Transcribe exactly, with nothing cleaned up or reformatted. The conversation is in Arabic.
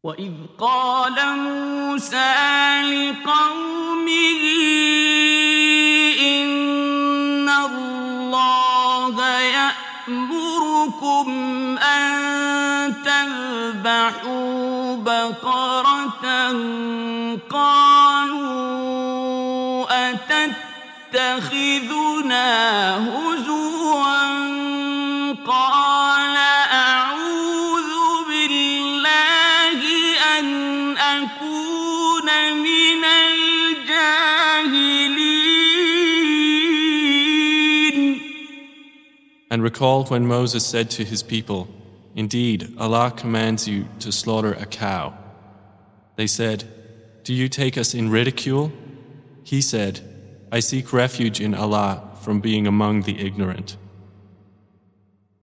وَإِذْ قَالَ مُوسَىٰ لِقَوْمِهِ إِنَّ اللَّهَ يَأْمُرُكُمْ أَن تَذْبَحُوا بَقَرَةً قَالُوا أَتَتَّخِذُنَا هُزُوًا قَالَ أَعُوذُ بِاللَّهِ أَنْ أَكُونَ مِنَ الْجَاهِلِينَ. And recall when Moses said to his people, "Indeed, Allah commands you to slaughter a cow." They said, "Do you take us in ridicule?" He said, "I seek refuge in Allah from being among the ignorant."